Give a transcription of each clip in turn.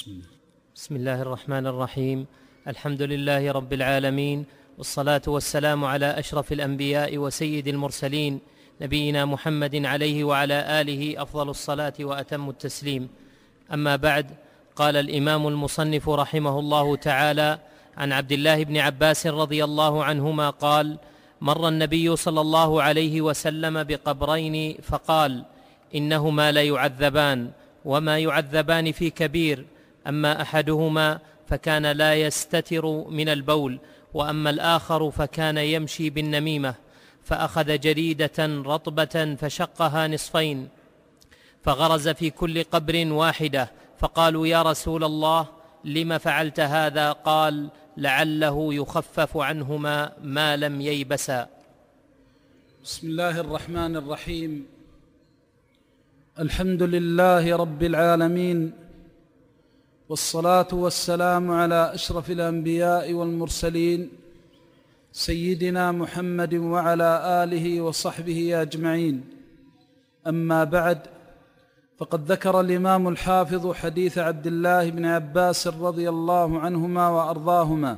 بسم الله الرحمن الرحيم. الحمد لله رب العالمين، والصلاة والسلام على أشرف الأنبياء وسيد المرسلين، نبينا محمد عليه وعلى آله أفضل الصلاة وأتم التسليم. أما بعد، قال الإمام المصنف رحمه الله تعالى عن عبد الله بن عباس رضي الله عنهما قال: مر النبي صلى الله عليه وسلم بقبرين فقال: إنهما ليعذبان، وما يعذبان في كبير، أما أحدهما فكان لا يستتر من البول، وأما الآخر فكان يمشي بالنميمة، فأخذ جريدة رطبة فشقها نصفين، فغرز في كل قبر واحدة، فقالوا: يا رسول الله، لم فعلت هذا؟ قال: لعله يخفف عنهما ما لم ييبسا. بسم الله الرحمن الرحيم. الحمد لله رب العالمين، والصلاة والسلام على أشرف الأنبياء والمرسلين، سيدنا محمد وعلى آله وصحبه أجمعين. أما بعد، فقد ذكر الإمام الحافظ حديث عبد الله بن عباس رضي الله عنهما وأرضاهما،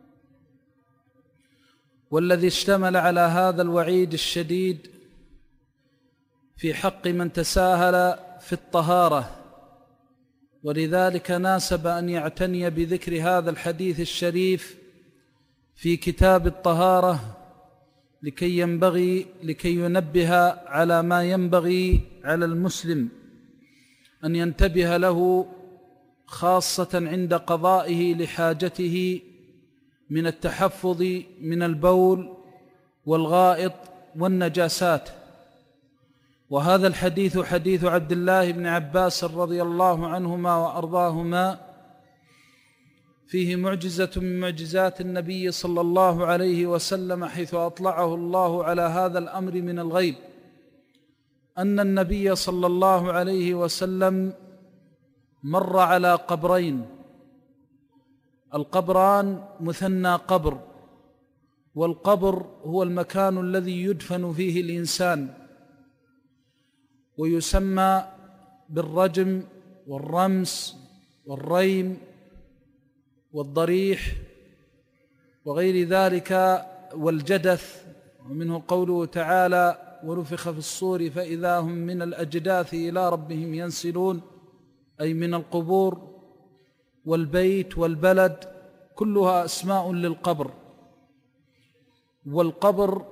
والذي اشتمل على هذا الوعيد الشديد في حق من تساهل في الطهارة، ولذلك ناسب أن يعتني بذكر هذا الحديث الشريف في كتاب الطهارة لكي ينبه على ما ينبغي على المسلم أن ينتبه له، خاصة عند قضائه لحاجته من التحفظ من البول والغائط والنجاسات. وهذا الحديث حديث عبد الله بن عباس رضي الله عنهما وأرضاهما، فيه معجزة من معجزات النبي صلى الله عليه وسلم، حيث أطلعه الله على هذا الأمر من الغيب، أن النبي صلى الله عليه وسلم مر على قبرين. القبران مثنى قبر، والقبر هو المكان الذي يدفن فيه الإنسان، ويسمى بالرجم والرمس والريم والضريح وغير ذلك والجدث، ومنه قوله تعالى: ونفخ في الصور فإذا هم من الأجداث إلى ربهم ينسلون، أي من القبور. والبيت والبلد كلها أسماء للقبر. والقبر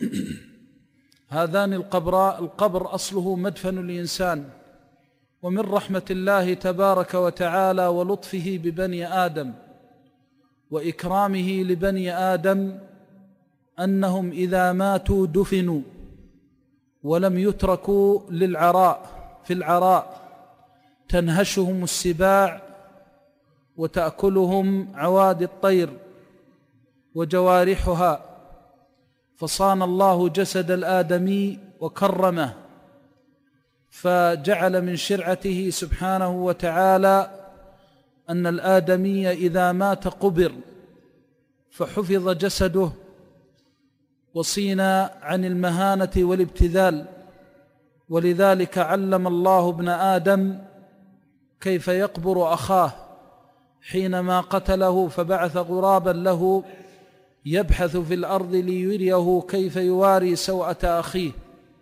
هذان القبر أصله مدفن الإنسان. ومن رحمة الله تبارك وتعالى ولطفه ببني آدم وإكرامه لبني آدم أنهم إذا ماتوا دفنوا ولم يتركوا في العراء تنهشهم السباع وتأكلهم عوادي الطير وجوارحها، فصان الله جسد الآدمي وكرمه، فجعل من شرعته سبحانه وتعالى أن الآدمي إذا مات قبر، فحفظ جسده وصين عن المهانة والابتذال. ولذلك علم الله ابن آدم كيف يقبر أخاه حينما قتله، فبعث غرابا له يبحث في الأرض ليريه كيف يواري سوءة أخيه.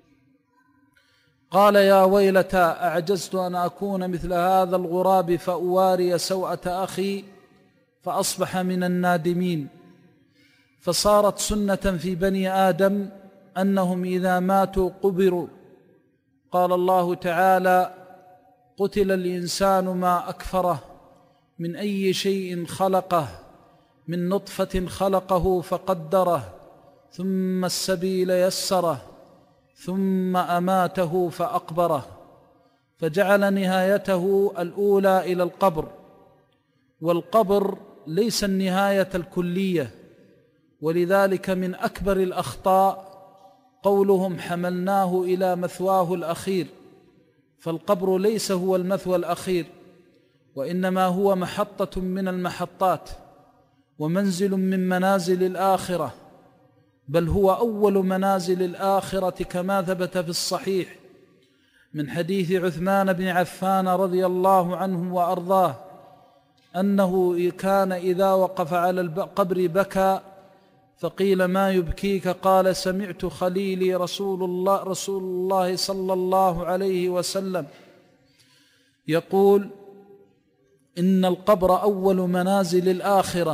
قال: يا ويلتى، أعجزت أن أكون مثل هذا الغراب فأواري سوءة أخي، فأصبح من النادمين. فصارت سنة في بني آدم أنهم إذا ماتوا قبروا. قال الله تعالى: قتل الإنسان ما أكفره، من أي شيء خلقه، من نطفة خلقه فقدره، ثم السبيل يسره، ثم أماته فأقبره. فجعل نهايته الأولى إلى القبر. والقبر ليس النهاية الكلية، ولذلك من أكبر الأخطاء قولهم حملناه إلى مثواه الأخير. فالقبر ليس هو المثوى الأخير، وإنما هو محطة من المحطات ومنزل من منازل الآخرة، بل هو أول منازل الآخرة، كما ثبت في الصحيح من حديث عثمان بن عفان رضي الله عنه وأرضاه أنه كان إذا وقف على القبر بكى، فقيل ما يبكيك؟ قال سمعت خليلي رسول الله صلى الله عليه وسلم يقول إن القبر أول منازل الآخرة،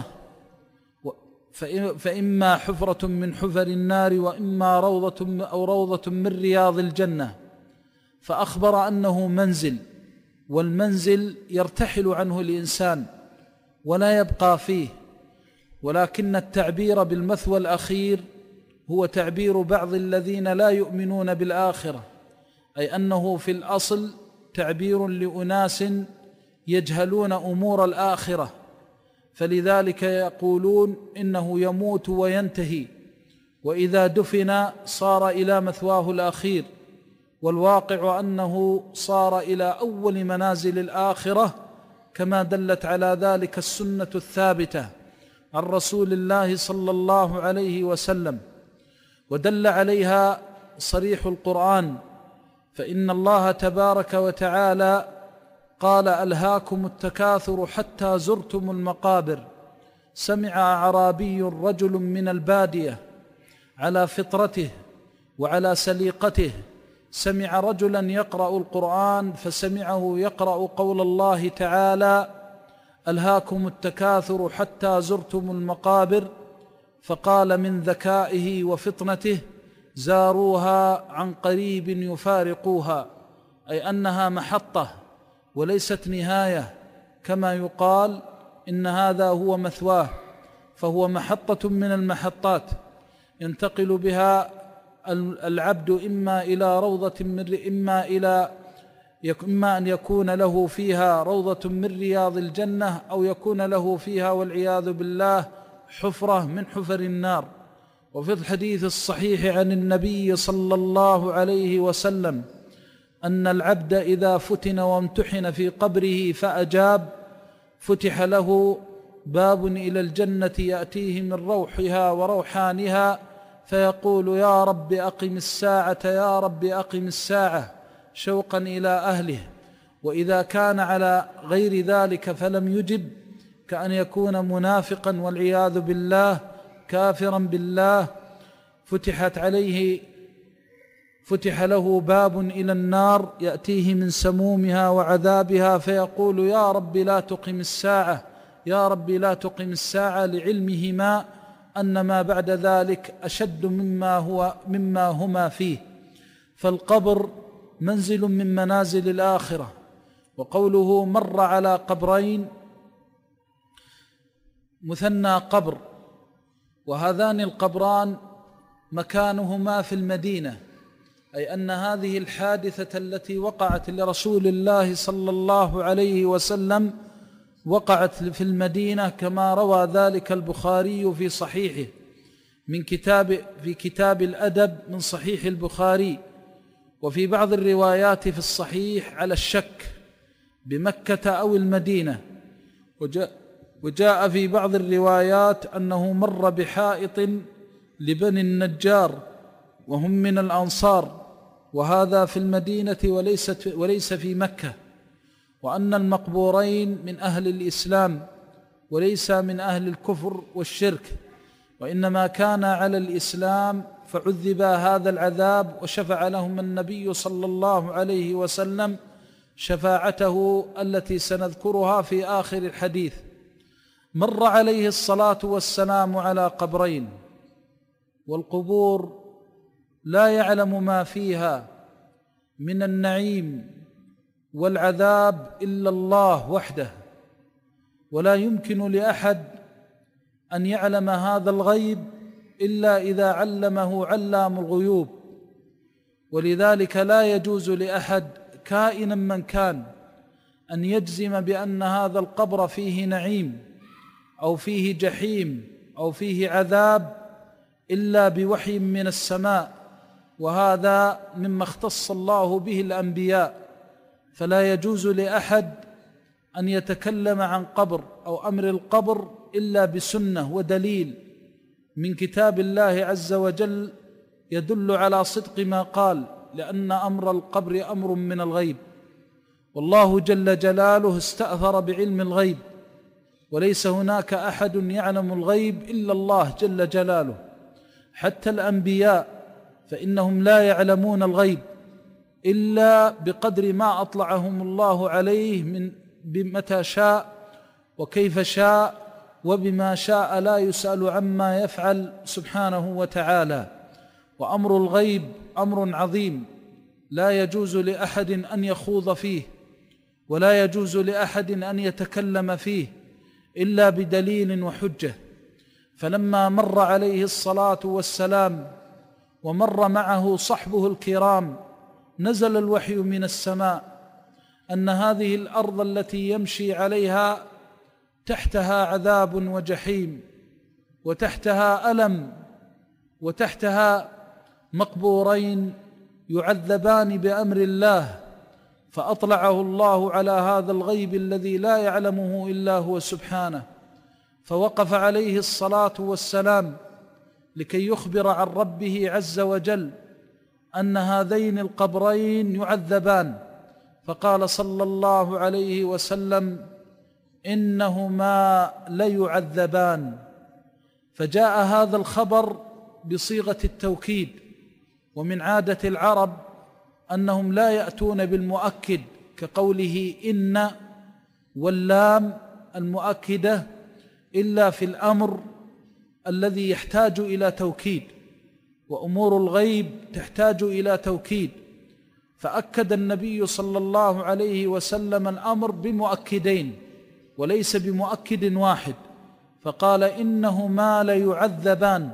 فإما حفرة من حفر النار وإما روضة من رياض الجنة. فأخبر أنه منزل، والمنزل يرتحل عنه الإنسان ولا يبقى فيه، ولكن التعبير بالمثوى الأخير هو تعبير بعض الذين لا يؤمنون بالآخرة، أي أنه في الأصل تعبير لأناس يجهلون أمور الآخرة، فلذلك يقولون إنه يموت وينتهي، وإذا دفن صار إلى مثواه الأخير، والواقع أنه صار إلى أول منازل الآخرة، كما دلت على ذلك السنة الثابتة عن رسول الله صلى الله عليه وسلم، ودل عليها صريح القرآن. فإن الله تبارك وتعالى قال ألهاكم التكاثر حتى زرتم المقابر. سمع أعرابي رجل من البادية على فطرته وعلى سليقته، سمع رجلا يقرأ القرآن فسمعه يقرأ قول الله تعالى ألهاكم التكاثر حتى زرتم المقابر، فقال من ذكائه وفطنته زاروها عن قريب يفارقوها، أي أنها محطة وليست نهاية، كما يقال إن هذا هو مثواه، فهو محطة من المحطات ينتقل بها العبد إما إلى روضة إما أن يكون له فيها روضة من رياض الجنة، أو يكون له فيها والعياذ بالله حفرة من حفر النار. وفي الحديث الصحيح عن النبي صلى الله عليه وسلم أن العبد إذا فتن وامتحن في قبره فأجاب فتح له باب إلى الجنة يأتيه من روحها وروحانها، فيقول يا رب أقم الساعة يا رب أقم الساعة، شوقا إلى أهله. وإذا كان على غير ذلك فلم يجب، كأن يكون منافقا والعياذ بالله كافرا بالله، فتح له باب إلى النار يأتيه من سمومها وعذابها، فيقول يا رب لا تقم الساعة يا رب لا تقم الساعة، لعلمهما أن ما بعد ذلك أشد مما هما فيه. فالقبر منزل من منازل الآخرة. وقوله مر على قبرين، مثنى قبر، وهذان القبران مكانهما في المدينة، أي أن هذه الحادثة التي وقعت لرسول الله صلى الله عليه وسلم وقعت في المدينة، كما روى ذلك البخاري في صحيحه في كتاب الأدب من صحيح البخاري. وفي بعض الروايات في الصحيح على الشك بمكة أو المدينة، وجاء في بعض الروايات أنه مر بحائط لبني النجار وهم من الأنصار، وهذا في المدينة وليس في مكة، وأن المقبورين من أهل الإسلام وليس من أهل الكفر والشرك، وإنما كان على الإسلام فعذب هذا العذاب، وشفع لهم النبي صلى الله عليه وسلم شفاعته التي سنذكرها في آخر الحديث. مر عليه الصلاة والسلام على قبرين، والقبور لا يعلم ما فيها من النعيم والعذاب إلا الله وحده، ولا يمكن لأحد أن يعلم هذا الغيب إلا إذا علمه علام الغيوب. ولذلك لا يجوز لأحد كائنا من كان أن يجزم بأن هذا القبر فيه نعيم أو فيه جحيم أو فيه عذاب إلا بوحي من السماء، وهذا مما اختص الله به الأنبياء. فلا يجوز لأحد أن يتكلم عن قبر أو أمر القبر إلا بسنة ودليل من كتاب الله عز وجل يدل على صدق ما قال، لأن أمر القبر أمر من الغيب، والله جل جلاله استأثر بعلم الغيب وليس هناك أحد يعلم الغيب إلا الله جل جلاله. حتى الأنبياء فإنهم لا يعلمون الغيب إلا بقدر ما أطلعهم الله عليه من بمتى شاء وكيف شاء وبما شاء، لا يسأل عما يفعل سبحانه وتعالى. وأمر الغيب أمر عظيم لا يجوز لأحد أن يخوض فيه، ولا يجوز لأحد أن يتكلم فيه إلا بدليل وحجة. فلما مر عليه الصلاة والسلام ومر معه صحبه الكرام، نزل الوحي من السماء أن هذه الأرض التي يمشي عليها تحتها عذاب وجحيم، وتحتها ألم، وتحتها مقبورين يعذبان بأمر الله. فأطلعه الله على هذا الغيب الذي لا يعلمه إلا هو سبحانه، فوقف عليه الصلاة والسلام لكي يخبر عن ربه عز وجل أن هذين القبرين يعذبان. فقال صلى الله عليه وسلم: إنهما ليعذبان. فجاء هذا الخبر بصيغة التوكيد، ومن عادة العرب أنهم لا يأتون بالمؤكد كقوله إن واللام المؤكدة إلا في الأمر الذي يحتاج إلى توكيد، وأمور الغيب تحتاج إلى توكيد. فأكد النبي صلى الله عليه وسلم الأمر بمؤكدين وليس بمؤكد واحد، فقال: إنهما ليعذبان.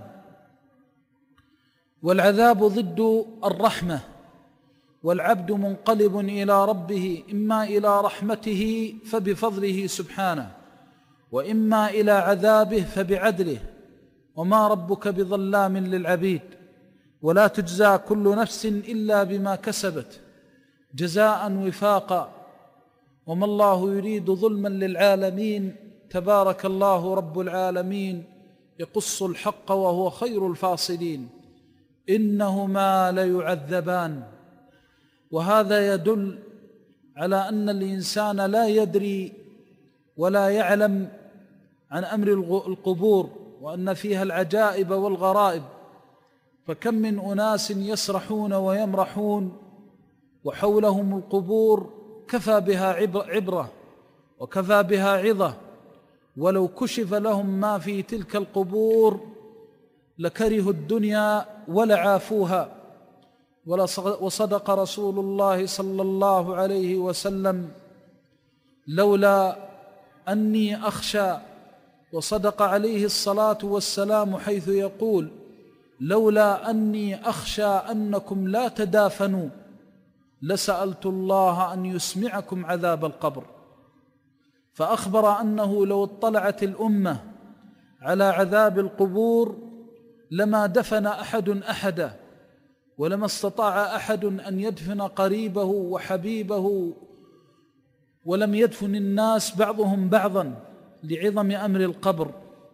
والعذاب ضد الرحمة، والعبد منقلب إلى ربه إما إلى رحمته فبفضله سبحانه، وإما إلى عذابه فبعدله، وما ربك بظلام للعبيد، ولا تجزى كل نفس إلا بما كسبت جزاء وفاقا، وما الله يريد ظلما للعالمين، تبارك الله رب العالمين يقص الحق وهو خير الفاصلين. إنهما ليعذبان. وهذا يدل على أن الإنسان لا يدري ولا يعلم عن أمر القبور، وأن فيها العجائب والغرائب. فكم من أناس يسرحون ويمرحون وحولهم القبور كفى بها عبرة وكفى بها عظة، ولو كشف لهم ما في تلك القبور لكرهوا الدنيا ولعافوها. وصدق رسول الله صلى الله عليه وسلم: لولا أني أخشى، وصدق عليه الصلاة والسلام حيث يقول: لولا أني أخشى أنكم لا تدافنوا لسألت الله أن يسمعكم عذاب القبر. فأخبر أنه لو اطلعت الأمة على عذاب القبور لما دفن أحد أحدا، ولما استطاع أحد أن يدفن قريبه وحبيبه، ولم يدفن الناس بعضهم بعضا لعظم أمر القبر.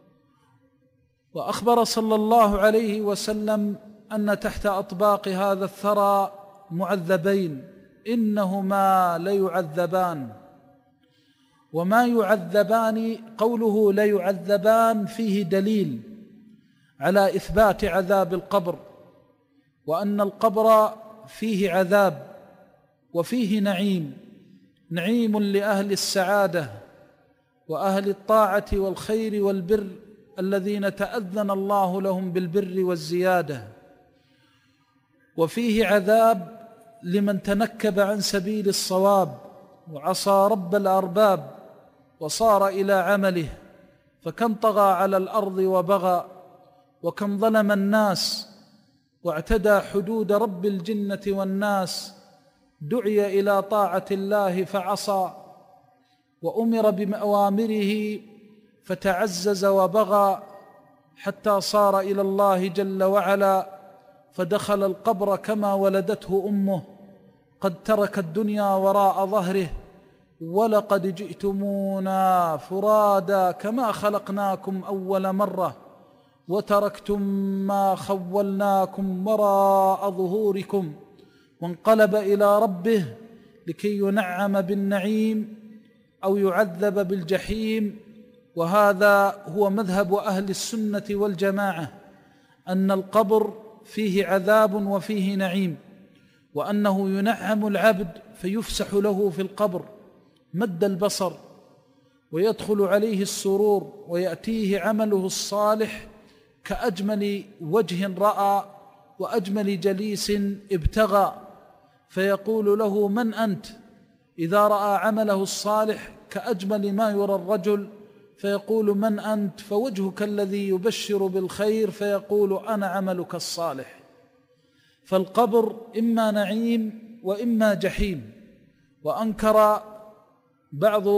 وأخبر صلى الله عليه وسلم أن تحت أطباق هذا الثرى معذبين، إنهما ليعذبان. وما يعذبان، قوله ليعذبان فيه دليل على إثبات عذاب القبر، وأن القبر فيه عذاب وفيه نعيم لأهل السعادة وأهل الطاعة والخير والبر الذين تأذن الله لهم بالبر والزيادة، وفيه عذاب لمن تنكب عن سبيل الصواب وعصى رب الأرباب وصار إلى عمله، فكم طغى على الأرض وبغى، وكم ظلم الناس واعتدى حدود رب الجنة والناس، دعي إلى طاعة الله فعصى، وأمر بأوامره فتعزز وبغى، حتى صار إلى الله جل وعلا فدخل القبر كما ولدته أمه، قد ترك الدنيا وراء ظهره، ولقد جئتمونا فرادا كما خلقناكم أول مرة، وتركتم ما خولناكم وراء ظهوركم. وانقلب إلى ربه لكي ينعم بالنعيم أو يعذب بالجحيم، وهذا هو مذهب أهل السنة والجماعة، أن القبر فيه عذاب وفيه نعيم، وأنه ينعم العبد فيفسح له في القبر مد البصر ويدخل عليه السرور ويأتيه عمله الصالح كأجمل وجه رأى وأجمل جليس ابتغى، فيقول له: من أنت؟ إذا رأى عمله الصالح كأجمل ما يرى الرجل فيقول: من أنت؟ فوجهك الذي يبشر بالخير، فيقول: أنا عملك الصالح. فالقبر إما نعيم وإما جحيم. وأنكر بعض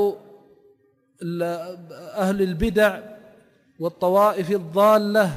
أهل البدع والطوائف الضالة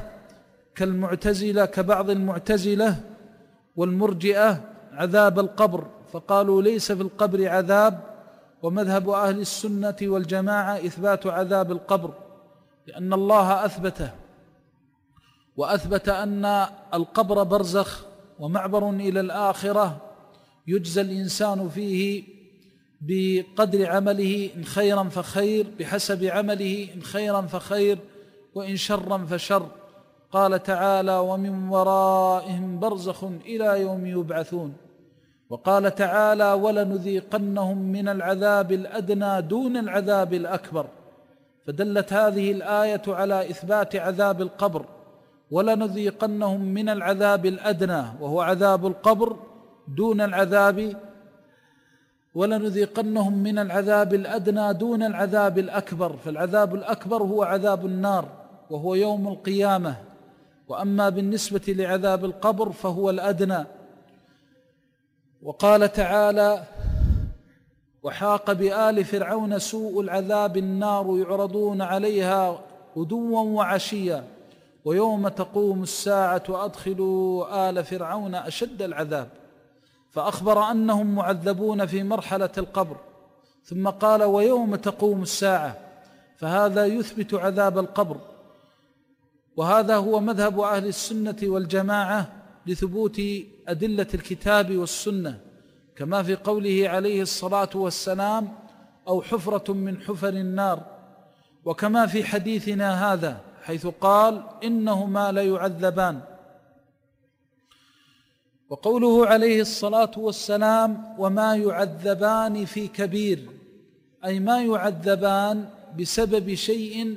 كبعض المعتزلة والمرجئة عذاب القبر، فقالوا ليس في القبر عذاب، ومذهب أهل السنة والجماعة إثبات عذاب القبر، لأن الله أثبته، وأثبت أن القبر برزخ ومعبر إلى الآخرة يجزى الإنسان فيه بقدر عمله، إن خيرا فخير، بحسب عمله، إن خيرا فخير وإن شرا فشر. قال تعالى: ومن ورائهم برزخ إلى يوم يبعثون. وقال تعالى: ولنذيقنهم من العذاب الأدنى دون العذاب الأكبر. فدلت هذه الآية على إثبات عذاب القبر، ولنذيقنهم من العذاب الأدنى وهو عذاب القبر دون العذاب، ولنذيقنهم من العذاب الأدنى دون العذاب الأكبر، فالعذاب الأكبر هو عذاب النار وهو يوم القيامة، وأما بالنسبة لعذاب القبر فهو الأدنى. وقال تعالى: وحاق بآل فرعون سوء العذاب النار يعرضون عليها غدوا وعشيا ويوم تقوم الساعة أدخلوا آل فرعون أشد العذاب. فأخبر أنهم معذبون في مرحلة القبر، ثم قال: ويوم تقوم الساعة، فهذا يثبت عذاب القبر. وهذا هو مذهب أهل السنة والجماعة لثبوت أدلة الكتاب والسنة، كما في قوله عليه الصلاة والسلام: أو حفرة من حفر النار، وكما في حديثنا هذا حيث قال: إنهما ليعذبان. وقوله عليه الصلاة والسلام: وما يعذبان في كبير، أي ما يعذبان بسبب شيء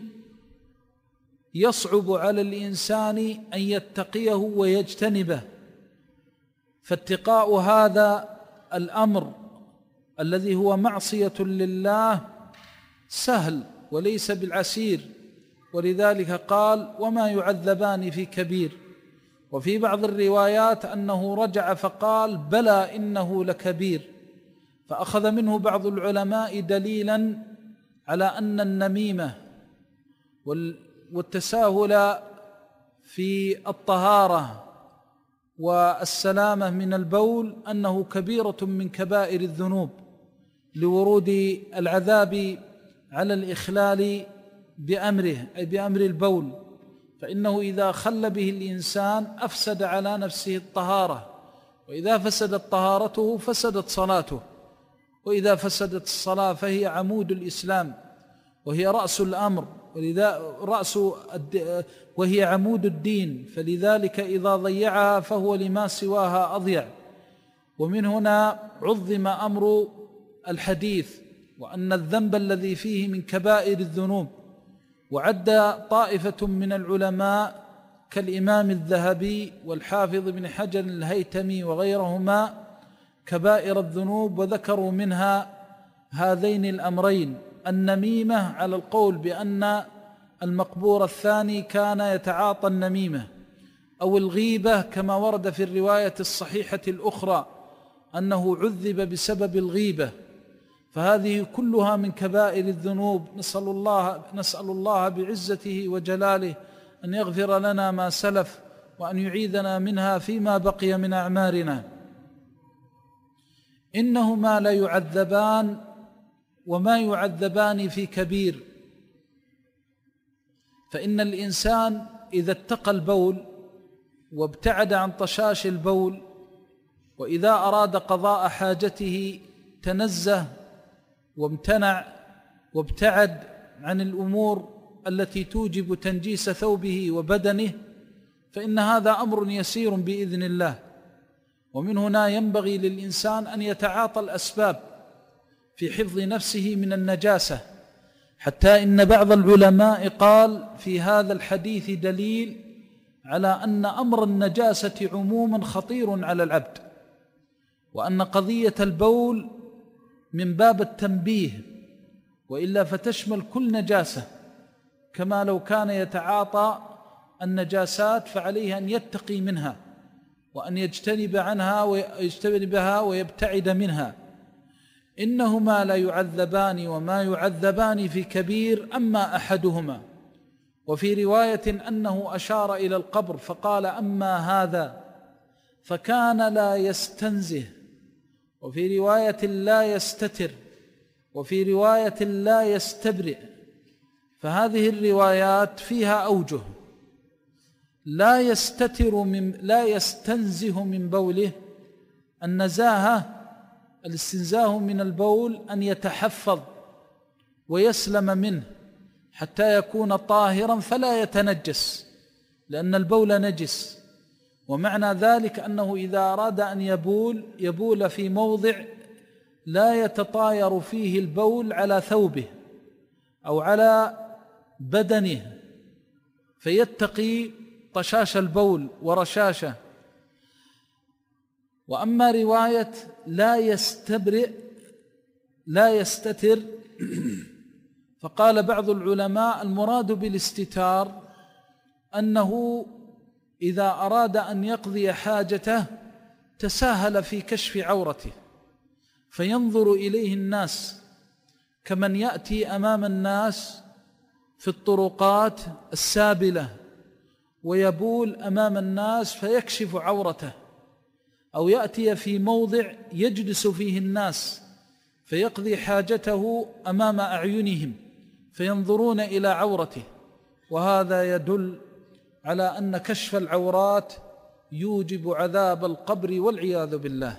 يصعب على الإنسان أن يتقيه ويجتنبه، فاتقاء هذا الأمر الذي هو معصية لله سهل وليس بالعسير، ولذلك قال: وما يعذبان في كبير. وفي بعض الروايات أنه رجع فقال: بلى إنه لكبير، فأخذ منه بعض العلماء دليلا على أن النميمة والتساهل في الطهارة والسلامة من البول أنه كبيرة من كبائر الذنوب، لورود العذاب على الإخلال بأمره، أي بأمر البول، فإنه إذا خل به الإنسان أفسد على نفسه الطهارة، وإذا فسدت طهارته فسدت صلاته، وإذا فسدت الصلاة فهي عمود الإسلام وهي رأس الأمر، وهي عمود الدين، فلذلك إذا ضيعها فهو لما سواها أضيع. ومن هنا عظم أمر الحديث، وأن الذنب الذي فيه من كبائر الذنوب. وعد طائفة من العلماء كالإمام الذهبي والحافظ بن حجر الهيتمي وغيرهما كبائر الذنوب، وذكروا منها هذين الأمرين: النميمة على القول بأن المقبور الثاني كان يتعاطى النميمة، أو الغيبة كما ورد في الرواية الصحيحة الأخرى أنه عذب بسبب الغيبة، فهذه كلها من كبائر الذنوب. نسأل الله بعزته وجلاله أن يغفر لنا ما سلف وأن يعيذنا منها فيما بقي من أعمارنا. إنهما ليعذبان وما يعذبان في كبير، فإن الإنسان إذا اتقى البول وابتعد عن طشاش البول، وإذا أراد قضاء حاجته تنزه وامتنع وابتعد عن الأمور التي توجب تنجيس ثوبه وبدنه فإن هذا أمر يسير بإذن الله. ومن هنا ينبغي للإنسان أن يتعاطى الأسباب في حفظ نفسه من النجاسة، حتى إن بعض العلماء قال في هذا الحديث دليل على أن أمر النجاسة عموما خطير على العبد، وأن قضية البول من باب التنبيه، وإلا فتشمل كل نجاسة، كما لو كان يتعاطى النجاسات فعليه أن يتقي منها وأن يجتنبها ويبتعد منها. إنهما لا يعذبان وما يعذبان في كبير أما أحدهما. وفي رواية أنه أشار إلى القبر فقال أما هذا فكان لا يستنزه، وفي رواية لا يستتر، وفي رواية لا يستبرئ. فهذه الروايات فيها أوجه. لا يستنزه من بوله، النزاهة الاستنزاه من البول أن يتحفظ ويسلم منه حتى يكون طاهرا فلا يتنجس، لأن البول نجس. ومعنى ذلك أنه إذا أراد أن يبول في موضع لا يتطاير فيه البول على ثوبه أو على بدنه، فيتقي طشاش البول ورشاشه. وأما رواية لا يستتر فقال بعض العلماء المراد بالاستتار أنه إذا أراد أن يقضي حاجته تساهل في كشف عورته فينظر إليه الناس، كمن يأتي أمام الناس في الطرقات السابلة ويبول أمام الناس فيكشف عورته، أو يأتي في موضع يجلس فيه الناس فيقضي حاجته أمام أعينهم فينظرون إلى عورته. وهذا يدل على أن كشف العورات يوجب عذاب القبر والعياذ بالله،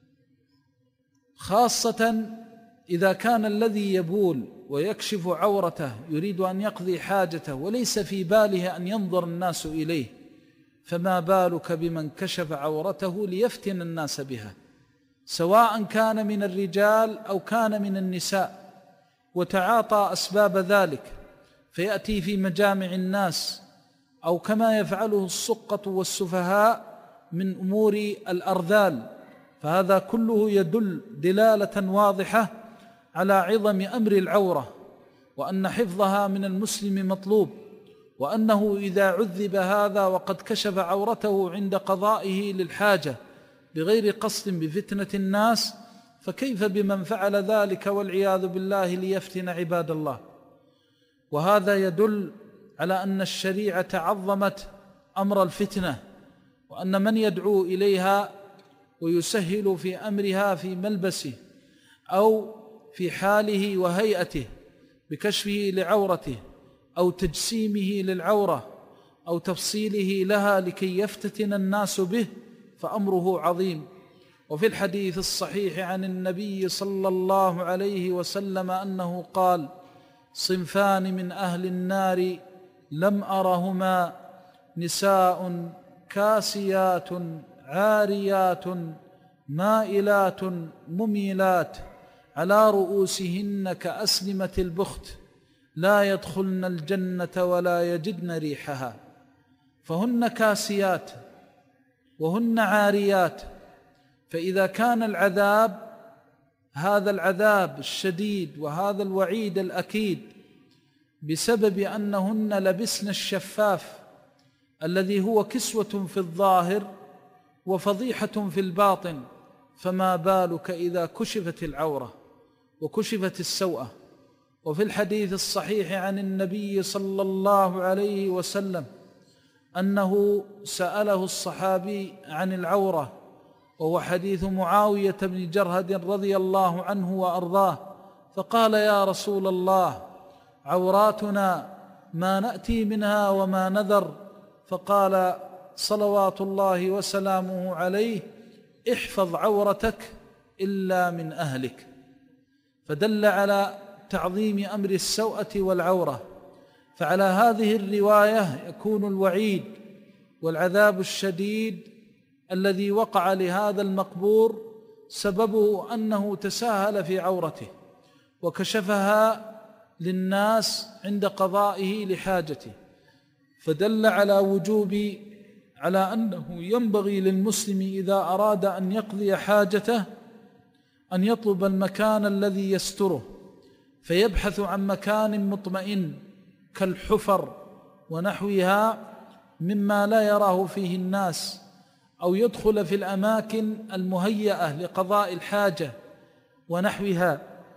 خاصة إذا كان الذي يبول ويكشف عورته يريد أن يقضي حاجته وليس في باله أن ينظر الناس إليه، فما بالك بمن كشف عورته ليفتن الناس بها، سواء كان من الرجال أو كان من النساء، وتعاطى أسباب ذلك فيأتي في مجامع الناس، أو كما يفعله السقة والسفهاء من أمور الأرذال. فهذا كله يدل دلالة واضحة على عظم أمر العورة، وأن حفظها من المسلم مطلوب، وأنه إذا عذب هذا وقد كشف عورته عند قضائه للحاجة بغير قصد بفتنة الناس، فكيف بمن فعل ذلك والعياذ بالله ليفتن عباد الله. وهذا يدل على أن الشريعة عظمت أمر الفتنة، وأن من يدعو إليها ويسهل في أمرها في ملبسه أو في حاله وهيئته بكشفه لعورته أو تجسيمه للعورة أو تفصيله لها لكي يفتتن الناس به فأمره عظيم. وفي الحديث الصحيح عن النبي صلى الله عليه وسلم أنه قال: صنفان من أهل النار لم أرهما، نساء كاسيات عاريات مائلات مميلات على رؤوسهن كأسنمة البخت لا يدخلن الجنة ولا يجدن ريحها. فهن كاسيات وهن عاريات. فإذا كان العذاب هذا العذاب الشديد وهذا الوعيد الأكيد بسبب أنهن لبسن الشفاف الذي هو كسوة في الظاهر وفضيحة في الباطن، فما بالك إذا كشفت العورة وكشفت السوءة. وفي الحديث الصحيح عن النبي صلى الله عليه وسلم أنه سأله الصحابي عن العورة، وهو حديث معاوية بن جرهد رضي الله عنه وأرضاه، فقال: يا رسول الله، عوراتنا ما نأتي منها وما نذر. فقال صلوات الله وسلامه عليه: احفظ عورتك إلا من أهلك. فدل على تعظيم أمر السوءة والعورة، فعلى هذه الرواية يكون الوعيد والعذاب الشديد الذي وقع لهذا المقبور سببه أنه تساهل في عورته وكشفها للناس عند قضائه لحاجته، فدل على أنه ينبغي للمسلم إذا أراد أن يقضي حاجته أن يطلب المكان الذي يستره، فيبحث عن مكان مطمئن كالحفر ونحوها مما لا يراه فيه الناس، أو يدخل في الأماكن المهيئة لقضاء الحاجة ونحوها.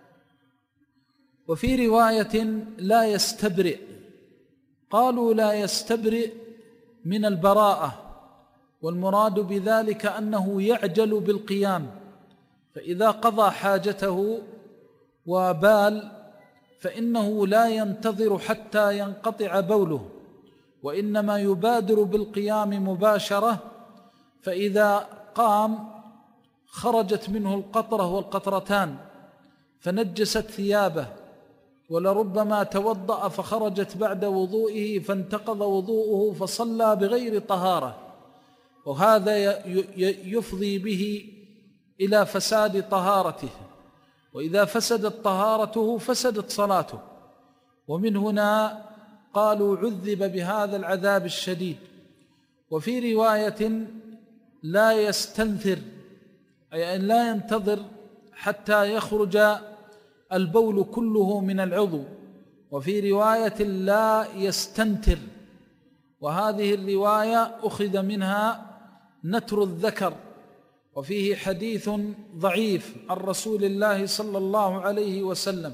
وفي رواية لا يستبرئ، قالوا لا يستبرئ من البراءة، والمراد بذلك أنه يعجل بالقيام، فإذا قضى حاجته وبال فإنه لا ينتظر حتى ينقطع بوله، وإنما يبادر بالقيام مباشرة، فإذا قام خرجت منه القطرة والقطرتان فنجست ثيابه، ولربما توضأ فخرجت بعد وضوئه فانتقض وضوءه فصلى بغير طهارة، وهذا يفضي به إلى فساد طهارته، وإذا فسدت طهارته فسدت صلاته، ومن هنا قالوا عذب بهذا العذاب الشديد. وفي رواية لا يستنثر، أي أن لا ينتظر حتى يخرج البول كله من العضو، وفي رواية لا يستنتر، وهذه الرواية أخذ منها نتر الذكر، وفيه حديث ضعيف عن رسول الله صلى الله عليه وسلم،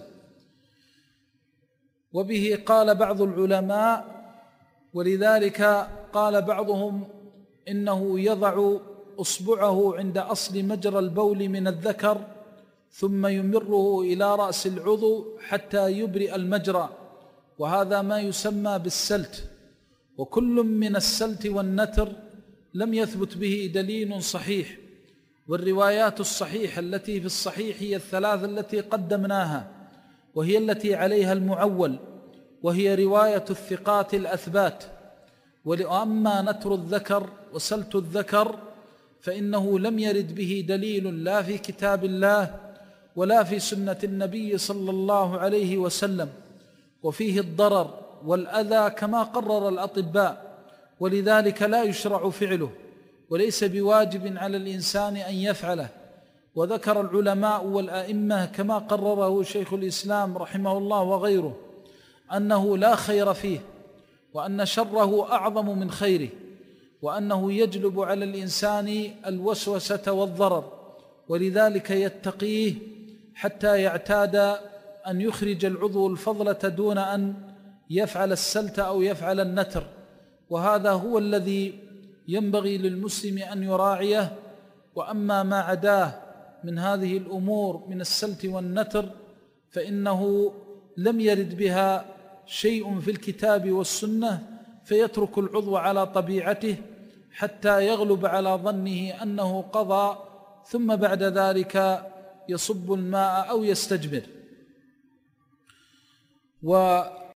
وبه قال بعض العلماء، ولذلك قال بعضهم إنه يضع أصبعه عند أصل مجرى البول من الذكر ثم يمره إلى رأس العضو حتى يبرئ المجرى، وهذا ما يسمى بالسلت. وكل من السلت والنتر لم يثبت به دليل صحيح، والروايات الصحيحة التي في الصحيح هي الثلاث التي قدمناها، وهي التي عليها المعول، وهي رواية الثقات الأثبات. وأما نتر الذكر وسلت الذكر فإنه لم يرد به دليل لا في كتاب الله ولا في سنة النبي صلى الله عليه وسلم، وفيه الضرر والأذى كما قرر الأطباء، ولذلك لا يشرع فعله، وليس بواجب على الإنسان أن يفعله. وذكر العلماء والأئمة كما قرره شيخ الإسلام رحمه الله وغيره أنه لا خير فيه، وأن شره أعظم من خيره، وأنه يجلب على الإنسان الوسوسة والضرر، ولذلك يتقيه حتى يعتاد أن يخرج العضو الفضلة دون أن يفعل السلت أو يفعل النتر. وهذا هو الذي ينبغي للمسلم أن يراعيه. وأما ما عداه من هذه الأمور من السلت والنتر فإنه لم يرد بها شيء في الكتاب والسنة، فيترك العضو على طبيعته حتى يغلب على ظنه أنه قضى، ثم بعد ذلك يصب الماء أو يستجمر.